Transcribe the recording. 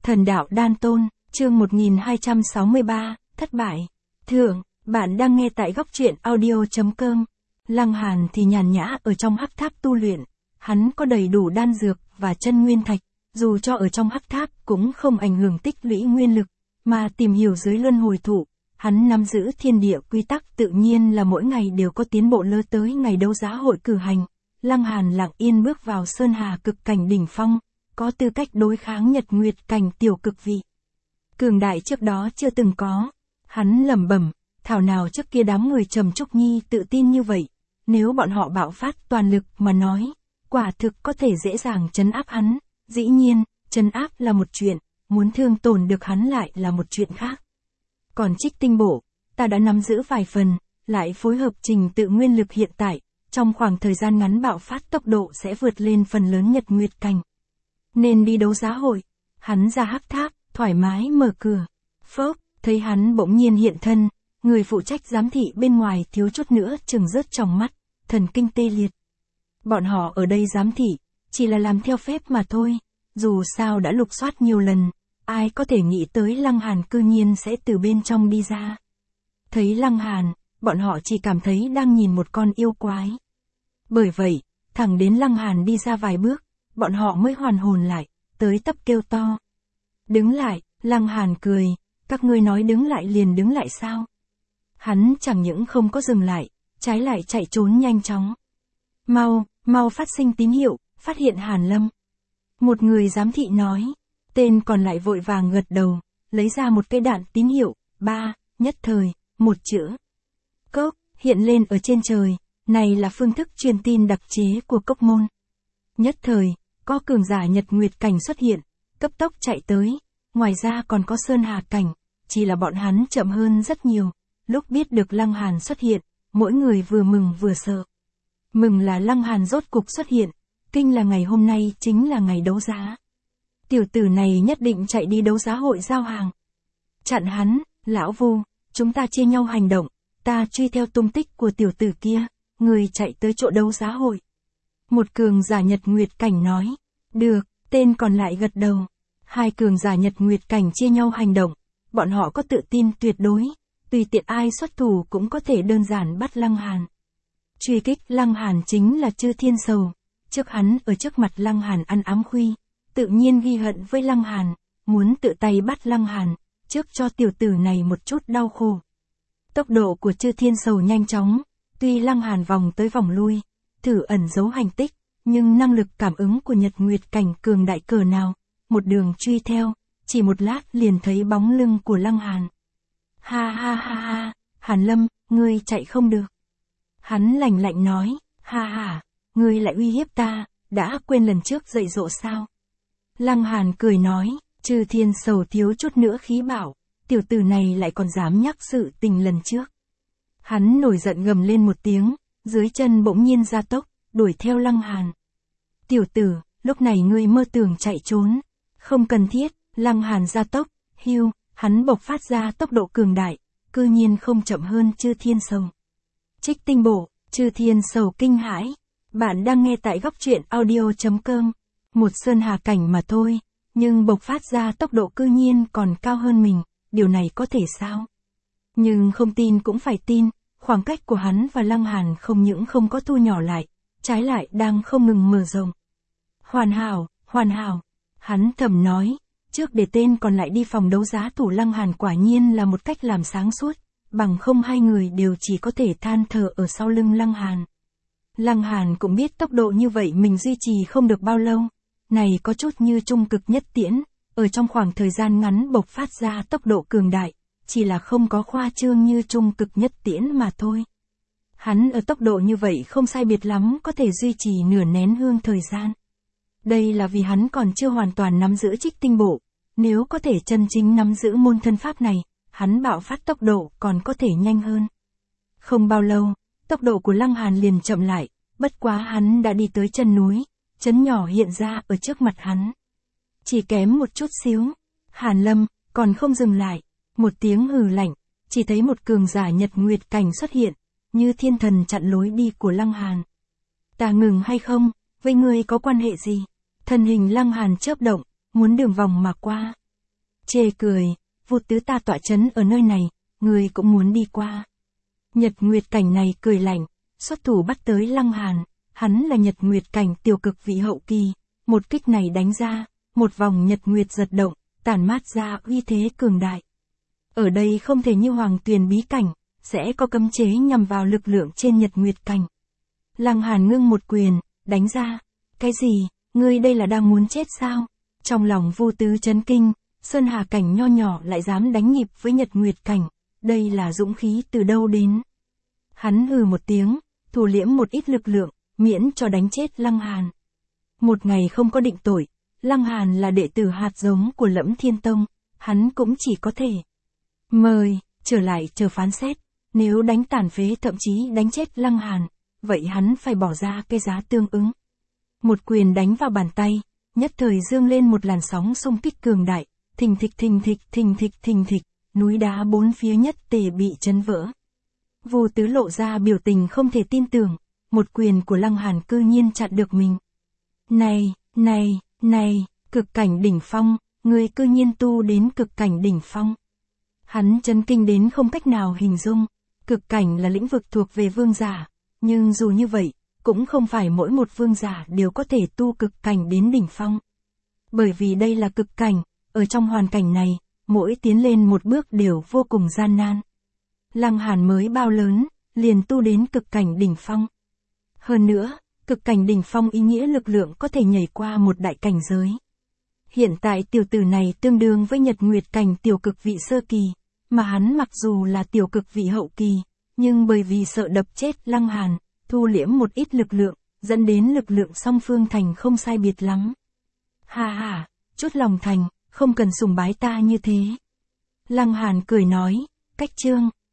Thần đạo đan tôn, chương 1263, thất bại. Thượng, bạn đang nghe tại góc truyện audio.com. Lăng Hàn thì nhàn nhã ở trong hắc tháp tu luyện. Hắn có đầy đủ đan dược và chân nguyên thạch, dù cho ở trong hắc tháp cũng không ảnh hưởng tích lũy nguyên lực, mà tìm hiểu dưới luân hồi thụ. Hắn nắm giữ thiên địa quy tắc tự nhiên là mỗi ngày đều có tiến bộ lớn tới ngày đấu giá hội cử hành. Lăng Hàn lặng yên bước vào sơn hà cực cảnh đỉnh phong, có tư cách đối kháng nhật nguyệt cảnh tiểu cực vị. Cường đại trước đó chưa từng có. Hắn lẩm bẩm, thảo nào trước kia đám người Trầm Trúc Nhi tự tin như vậy, nếu bọn họ bạo phát toàn lực mà nói, quả thực có thể dễ dàng trấn áp hắn. Dĩ nhiên, trấn áp là một chuyện, muốn thương tổn được hắn lại là một chuyện khác. Còn trích tinh bổ, ta đã nắm giữ vài phần, lại phối hợp trình tự nguyên lực hiện tại, trong khoảng thời gian ngắn bạo phát tốc độ sẽ vượt lên phần lớn nhật nguyệt cảnh. Nên đi đấu giá hội. Hắn ra hắc tháp, thoải mái mở cửa. Phốc, thấy hắn bỗng nhiên hiện thân, người phụ trách giám thị bên ngoài thiếu chút nữa chừng rớt trong mắt, thần kinh tê liệt. Bọn họ ở đây giám thị, chỉ là làm theo phép mà thôi, dù sao đã lục soát nhiều lần, ai có thể nghĩ tới Lăng Hàn cư nhiên sẽ từ bên trong đi ra. Thấy Lăng Hàn, bọn họ chỉ cảm thấy đang nhìn một con yêu quái. Bởi vậy, thẳng đến Lăng Hàn đi ra vài bước, bọn họ mới hoàn hồn lại, tới tấp kêu to. Đứng lại, Lăng Hàn cười, các ngươi nói đứng lại liền đứng lại sao? Hắn chẳng những không có dừng lại, trái lại chạy trốn nhanh chóng. Mau phát sinh tín hiệu, phát hiện Hàn Lâm. Một người giám thị nói, tên còn lại vội vàng gật đầu, lấy ra một cây đạn tín hiệu, nhất thời, một chữ. Cốc, hiện lên ở trên trời, này là phương thức truyền tin đặc chế của cốc môn. Nhất thời, có cường giả nhật nguyệt cảnh xuất hiện, cấp tốc chạy tới, ngoài ra còn có sơn hà cảnh, chỉ là bọn hắn chậm hơn rất nhiều. Lúc biết được Lăng Hàn xuất hiện, mỗi người vừa mừng vừa sợ. Mừng là Lăng Hàn rốt cục xuất hiện, kinh là ngày hôm nay chính là ngày đấu giá. Tiểu tử này nhất định chạy đi đấu giá hội giao hàng. Chặn hắn, lão Vu, chúng ta chia nhau hành động, ta truy theo tung tích của tiểu tử kia, người chạy tới chỗ đấu giá hội. Một cường giả nhật nguyệt cảnh nói, được, tên còn lại gật đầu. Hai cường giả nhật nguyệt cảnh chia nhau hành động, bọn họ có tự tin tuyệt đối, tùy tiện ai xuất thủ cũng có thể đơn giản bắt Lăng Hàn. Truy kích Lăng Hàn chính là Chư Thiên Sầu, trước hắn ở trước mặt Lăng Hàn ăn ám khuy, tự nhiên ghi hận với Lăng Hàn, muốn tự tay bắt Lăng Hàn, trước cho tiểu tử này một chút đau khổ. Tốc độ của Chư Thiên Sầu nhanh chóng, tuy Lăng Hàn vòng tới vòng lui, thử ẩn giấu hành tích, nhưng năng lực cảm ứng của nhật nguyệt cảnh cường đại cỡ nào, một đường truy theo, chỉ một lát liền thấy bóng lưng của Lăng Hàn. Ha, Hàn Lâm, ngươi chạy không được. Hắn lạnh lạnh nói, ngươi lại uy hiếp ta, đã quên lần trước dạy dỗ sao? Lăng Hàn cười nói, Chư Thiên Sầu thiếu chút nữa khí bảo, tiểu tử này lại còn dám nhắc sự tình lần trước. Hắn nổi giận gầm lên một tiếng, dưới chân bỗng nhiên gia tốc, đuổi theo Lăng Hàn. Tiểu tử, lúc này ngươi mơ tưởng chạy trốn, không cần thiết. Lăng Hàn gia tốc, hắn bộc phát ra tốc độ cường đại, cư nhiên không chậm hơn Chư Thiên Sầu. Trích tinh bổ, Chư Thiên Sầu kinh hãi. Bạn đang nghe tại góc truyện audio.com. Một sơn hà cảnh mà thôi, nhưng bộc phát ra tốc độ cư nhiên còn cao hơn mình, điều này có thể sao? Nhưng không tin cũng phải tin, khoảng cách của hắn và Lăng Hàn không những không có thu nhỏ lại, trái lại đang không ngừng mở rộng. Hoàn hảo, hắn thầm nói, trước để tên còn lại đi phòng đấu giá thủ Lăng Hàn quả nhiên là một cách làm sáng suốt, bằng không hai người đều chỉ có thể than thở ở sau lưng Lăng Hàn. Lăng Hàn cũng biết tốc độ như vậy mình duy trì không được bao lâu, này có chút như trung cực nhất tiễn, ở trong khoảng thời gian ngắn bộc phát ra tốc độ cường đại, chỉ là không có khoa trương như trung cực nhất tiễn mà thôi. Hắn ở tốc độ như vậy không sai biệt lắm có thể duy trì nửa nén hương thời gian. Đây là vì hắn còn chưa hoàn toàn nắm giữ trích tinh bổ, nếu có thể chân chính nắm giữ môn thân pháp này, hắn bạo phát tốc độ còn có thể nhanh hơn. Không bao lâu, tốc độ của Lăng Hàn liền chậm lại, bất quá hắn đã đi tới chân núi, trấn nhỏ hiện ra ở trước mặt hắn. Chỉ kém một chút xíu, Hàn Lâm, còn không dừng lại, một tiếng hừ lạnh, chỉ thấy một cường giả nhật nguyệt cảnh xuất hiện, như thiên thần chặn lối đi của Lăng Hàn. Ta ngừng hay không, với ngươi có quan hệ gì? Thân hình Lăng Hàn chớp động, muốn đường vòng mà qua. chê cười, Vu tứ ta tọa chấn ở nơi này, người cũng muốn đi qua. Nhật Nguyệt Cảnh này cười lạnh, xuất thủ bắt tới Lăng Hàn, hắn là Nhật Nguyệt Cảnh tiểu cực vị hậu kỳ, một kích này đánh ra, một vòng Nhật Nguyệt giật động, tản mát ra uy thế cường đại. Ở đây không thể như Hoàng Tuyền bí cảnh, sẽ có cấm chế nhằm vào lực lượng trên Nhật Nguyệt Cảnh. Lăng Hàn ngưng một quyền, đánh ra. Cái gì, ngươi đây là đang muốn chết sao? Trong lòng Vu tứ chấn kinh, Sơn Hà Cảnh nho nhỏ lại dám đánh nhịp với Nhật Nguyệt Cảnh, đây là dũng khí từ đâu đến? Hắn hừ một tiếng, thu liễm một ít lực lượng, miễn cho đánh chết Lăng Hàn. Một ngày không có định tội, Lăng Hàn là đệ tử hạt giống của Lẫm Thiên Tông, hắn cũng chỉ có thể mời, trở lại chờ phán xét, nếu đánh tàn phế thậm chí đánh chết Lăng Hàn, vậy hắn phải bỏ ra cái giá tương ứng. Một quyền đánh vào bàn tay, nhất thời dương lên một làn sóng xung kích cường đại, thình thịch thình thịch thình thịch thình thịch, núi đá bốn phía nhất tề bị chấn vỡ. Vu tứ lộ ra biểu tình không thể tin tưởng, một quyền của Lăng Hàn cư nhiên chặn được mình. Này, cực cảnh đỉnh phong, người cư nhiên tu đến cực cảnh đỉnh phong. Hắn chấn kinh đến không cách nào hình dung, cực cảnh là lĩnh vực thuộc về vương giả, nhưng dù như vậy, cũng không phải mỗi một vương giả đều có thể tu cực cảnh đến đỉnh phong. Bởi vì đây là cực cảnh, ở trong hoàn cảnh này, mỗi tiến lên một bước đều vô cùng gian nan. Lăng Hàn mới bao lớn, liền tu đến cực cảnh đỉnh phong. Hơn nữa, cực cảnh đỉnh phong ý nghĩa lực lượng có thể nhảy qua một đại cảnh giới. Hiện tại tiểu tử này tương đương với Nhật Nguyệt Cảnh tiểu cực vị sơ kỳ, mà hắn mặc dù là tiểu cực vị hậu kỳ, nhưng bởi vì sợ đập chết Lăng Hàn, thu liễm một ít lực lượng, dẫn đến lực lượng song phương thành không sai biệt lắm. Ha, chút lòng thành, không cần sùng bái ta như thế. Lăng Hàn cười nói, cách chương.